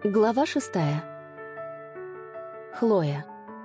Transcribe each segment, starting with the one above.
Глава 6. Хлоя.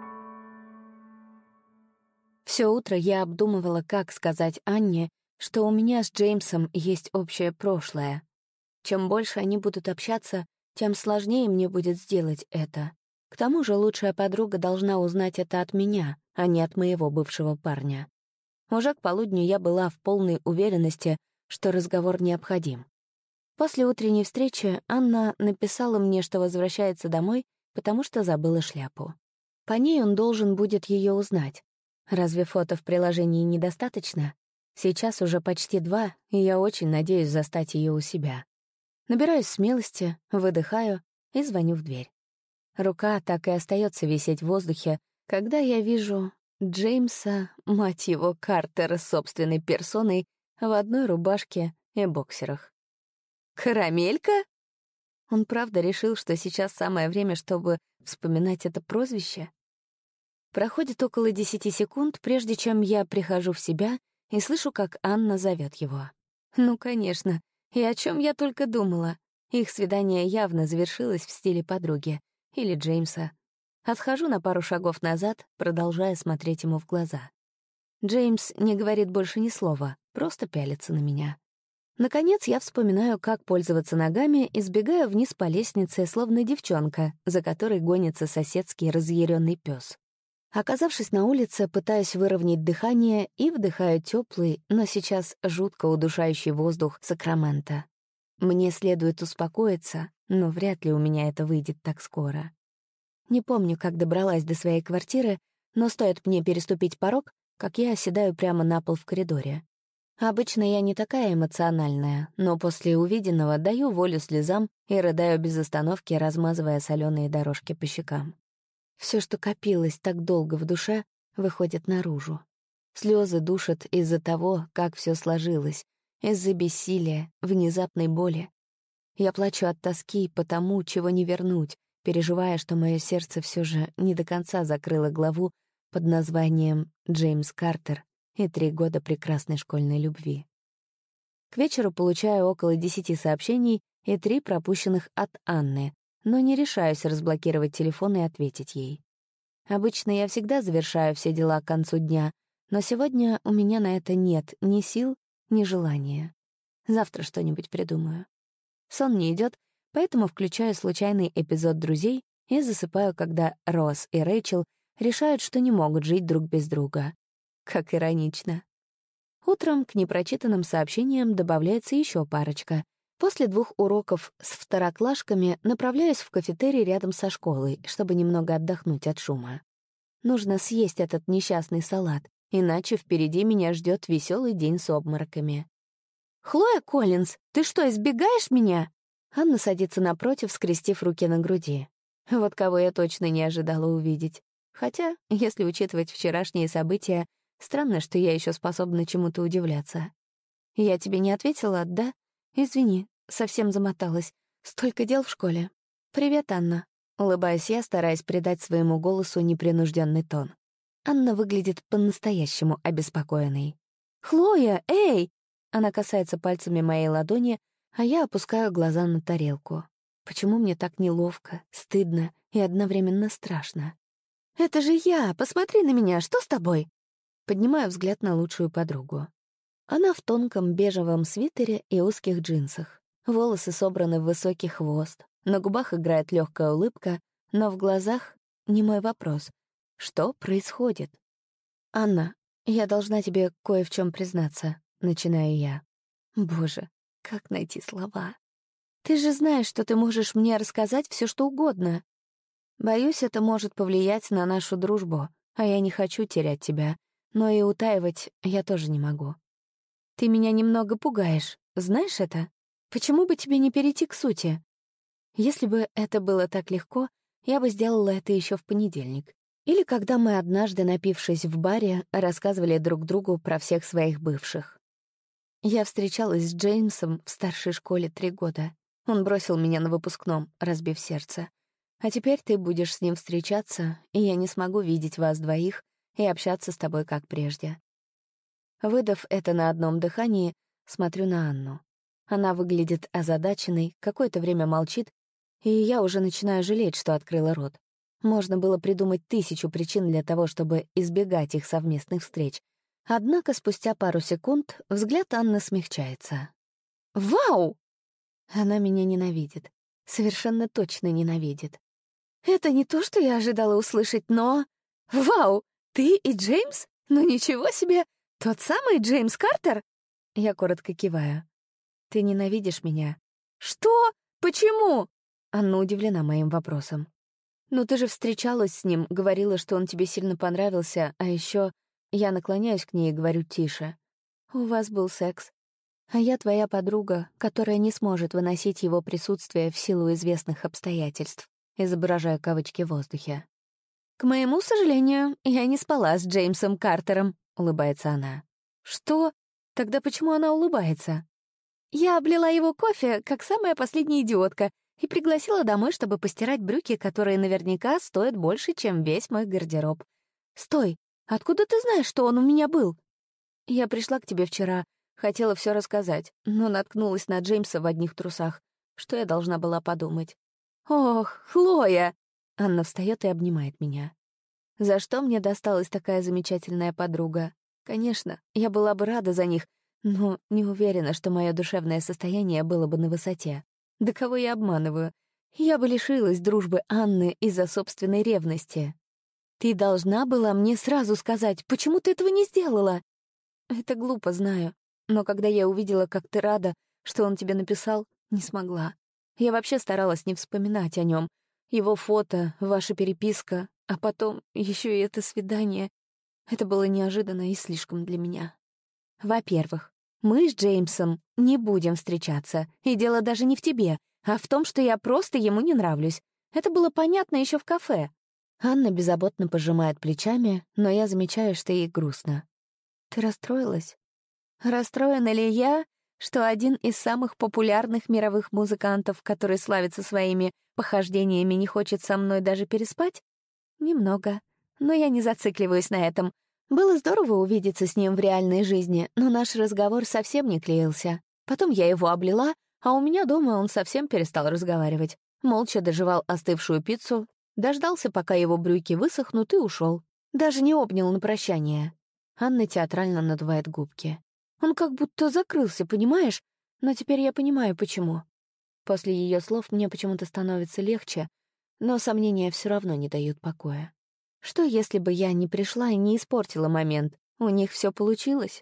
Все утро я обдумывала, как сказать Анне, что у меня с Джеймсом есть общее прошлое. Чем больше они будут общаться, тем сложнее мне будет сделать это. К тому же лучшая подруга должна узнать это от меня, а не от моего бывшего парня. Уже к полудню я была в полной уверенности, что разговор необходим. После утренней встречи Анна написала мне, что возвращается домой, потому что забыла шляпу. По ней он должен будет ее узнать. Разве фото в приложении недостаточно? Сейчас уже почти 2, и я очень надеюсь застать ее у себя. Набираюсь смелости, выдыхаю и звоню в дверь. Рука так и остается висеть в воздухе, когда я вижу Джеймса, мать его, Картера собственной персоной, в одной рубашке и боксерах. «Карамелька?» Он правда решил, что сейчас самое время, чтобы вспоминать это прозвище? Проходит около 10 секунд, прежде чем я прихожу в себя и слышу, как Анна зовет его. Ну, конечно. И о чем я только думала. Их свидание явно завершилось в стиле подруги. Или Джеймса. Отхожу на пару шагов назад, продолжая смотреть ему в глаза. Джеймс не говорит больше ни слова, просто пялится на меня. Наконец я вспоминаю, как пользоваться ногами, и сбегаю вниз по лестнице, словно девчонка, за которой гонится соседский разъяренный пес. Оказавшись на улице, пытаюсь выровнять дыхание и вдыхаю теплый, но сейчас жутко удушающий воздух Сакрамента. Мне следует успокоиться, но вряд ли у меня это выйдет так скоро. Не помню, как добралась до своей квартиры, но стоит мне переступить порог, как я оседаю прямо на пол в коридоре. Обычно я не такая эмоциональная, но после увиденного даю волю слезам и рыдаю без остановки, размазывая соленые дорожки по щекам. Все, что копилось так долго в душе, выходит наружу. Слезы душат из-за того, как все сложилось, из-за бессилия, внезапной боли. Я плачу от тоски по тому, чего не вернуть, переживая, что мое сердце все же не до конца закрыло главу под названием «Джеймс Картер» и 3 года прекрасной школьной любви. К вечеру получаю около 10 сообщений и 3 пропущенных от Анны, но не решаюсь разблокировать телефон и ответить ей. Обычно я всегда завершаю все дела к концу дня, но сегодня у меня на это нет ни сил, ни желания. Завтра что-нибудь придумаю. Сон не идет, поэтому включаю случайный эпизод «Друзей» и засыпаю, когда Росс и Рэйчел решают, что не могут жить друг без друга. Как иронично. Утром к непрочитанным сообщениям добавляется еще парочка. После 2 уроков с второклашками направляюсь в кафетерий рядом со школой, чтобы немного отдохнуть от шума. Нужно съесть этот несчастный салат, иначе впереди меня ждет веселый день с обмороками. «Хлоя Коллинз, ты что, избегаешь меня?» Анна садится напротив, скрестив руки на груди. Вот кого я точно не ожидала увидеть. Хотя, если учитывать вчерашние события, странно, что я еще способна чему-то удивляться. «Я тебе не ответила, да? Извини, совсем замоталась. Столько дел в школе. Привет, Анна». Улыбаюсь я, стараясь придать своему голосу непринужденный тон. Анна выглядит по-настоящему обеспокоенной. «Хлоя, эй!» Она касается пальцами моей ладони, а я опускаю глаза на тарелку. Почему мне так неловко, стыдно и одновременно страшно? «Это же я! Посмотри на меня! Что с тобой?» Поднимаю взгляд на лучшую подругу. Она в тонком бежевом свитере и узких джинсах. Волосы собраны в высокий хвост, на губах играет легкая улыбка, но в глазах немой вопрос. Что происходит? «Анна, я должна тебе кое в чем признаться», — начинаю я. Боже, как найти слова? «Ты же знаешь, что ты можешь мне рассказать все, что угодно. Боюсь, это может повлиять на нашу дружбу, а я не хочу терять тебя, но и утаивать я тоже не могу. Ты меня немного пугаешь, знаешь это? Почему бы тебе не перейти к сути? Если бы это было так легко, я бы сделала это еще в понедельник. Или когда мы однажды, напившись в баре, рассказывали друг другу про всех своих бывших. Я встречалась с Джеймсом в старшей школе 3 года. Он бросил меня на выпускном, разбив сердце. А теперь ты будешь с ним встречаться, и я не смогу видеть вас двоих и общаться с тобой как прежде. Выдав это на одном дыхании, смотрю на Анну. Она выглядит озадаченной, какое-то время молчит, И я уже начинаю жалеть, что открыла рот. Можно было придумать 1000 причин для того, чтобы избегать их совместных встреч. Однако спустя пару секунд взгляд Анны смягчается. «Вау!» Она меня ненавидит. Совершенно точно ненавидит. Это не то, что я ожидала услышать, но... «Вау! Ты и Джеймс? Ну ничего себе! Тот самый Джеймс Картер?» Я коротко киваю. «Ты ненавидишь меня?» «Что? Почему?» Анна удивлена моим вопросом. «Ну ты же встречалась с ним, говорила, что он тебе сильно понравился, а еще я наклоняюсь к ней и говорю тише. У вас был секс. А я твоя подруга, которая не сможет выносить его присутствие в силу известных обстоятельств», изображая кавычки в воздухе. «К моему сожалению, я не спала с Джеймсом Картером», — улыбается она. «Что? Тогда почему она улыбается?» «Я облила его кофе, как самая последняя идиотка, и пригласила домой, чтобы постирать брюки, которые наверняка стоят больше, чем весь мой гардероб. Стой, откуда ты знаешь, что он у меня был?» «Я пришла к тебе вчера, хотела все рассказать, но наткнулась на Джеймса в одних трусах. Что я должна была подумать?» «Ох, Хлоя!» Анна встает и обнимает меня. За что мне досталась такая замечательная подруга? Конечно, я была бы рада за них, но не уверена, что мое душевное состояние было бы на высоте. Да кого я обманываю? Я бы лишилась дружбы Анны из-за собственной ревности. Ты должна была мне сразу сказать, почему ты этого не сделала? Это глупо, знаю. Но когда я увидела, как ты рада, что он тебе написал, не смогла. Я вообще старалась не вспоминать о нем. Его фото, ваша переписка, а потом еще и это свидание. Это было неожиданно и слишком для меня. Во-первых, мы с Джеймсом не будем встречаться, и дело даже не в тебе, а в том, что я просто ему не нравлюсь. Это было понятно еще в кафе. Анна беззаботно пожимает плечами, но я замечаю, что ей грустно. Ты расстроилась? Расстроена ли я, что один из самых популярных мировых музыкантов, который славится своими похождениями, не хочет со мной даже переспать? Немного. Но я не зацикливаюсь на этом. Было здорово увидеться с ним в реальной жизни, но наш разговор совсем не клеился. Потом я его облила, а у меня дома он совсем перестал разговаривать. Молча дожевал остывшую пиццу, дождался, пока его брюки высохнут, и ушел. Даже не обнял на прощание. Анна театрально надувает губки. Он как будто закрылся, понимаешь? Но теперь я понимаю, почему. После ее слов мне почему-то становится легче, но сомнения все равно не дают покоя. Что, если бы я не пришла и не испортила момент? У них все получилось.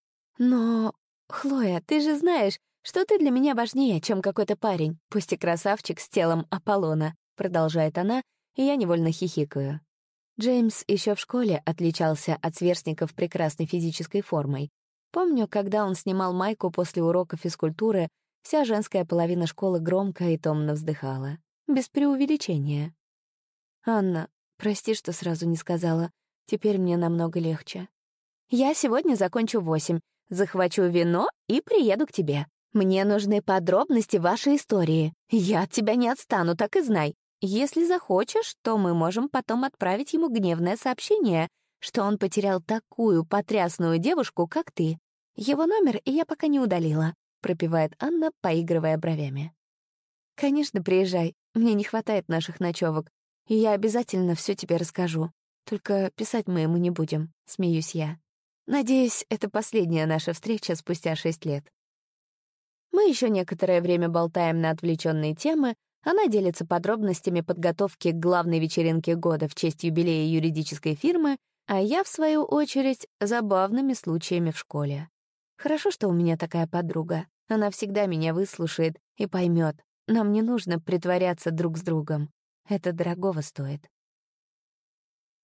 Но, Хлоя, ты же знаешь, что ты для меня важнее, чем какой-то парень, пусть и красавчик с телом Аполлона, продолжает она, и я невольно хихикаю. Джеймс еще в школе отличался от сверстников прекрасной физической формой. Помню, когда он снимал майку после урока физкультуры, вся женская половина школы громко и томно вздыхала. Без преувеличения. «Анна, прости, что сразу не сказала. Теперь мне намного легче. Я сегодня закончу в 8, захвачу вино и приеду к тебе. Мне нужны подробности вашей истории. Я от тебя не отстану, так и знай. Если захочешь, то мы можем потом отправить ему гневное сообщение, что он потерял такую потрясную девушку, как ты. Его номер я пока не удалила», — пропевает Анна, поигрывая бровями. «Конечно, приезжай. Мне не хватает наших ночевок. И я обязательно все тебе расскажу. Только писать мы ему не будем», — смеюсь я. Надеюсь, это последняя наша встреча спустя 6 лет. Мы еще некоторое время болтаем на отвлеченные темы, она делится подробностями подготовки к главной вечеринке года в честь юбилея юридической фирмы, а я, в свою очередь, забавными случаями в школе. Хорошо, что у меня такая подруга. Она всегда меня выслушает и поймет. Нам не нужно притворяться друг с другом. Это дорогого стоит.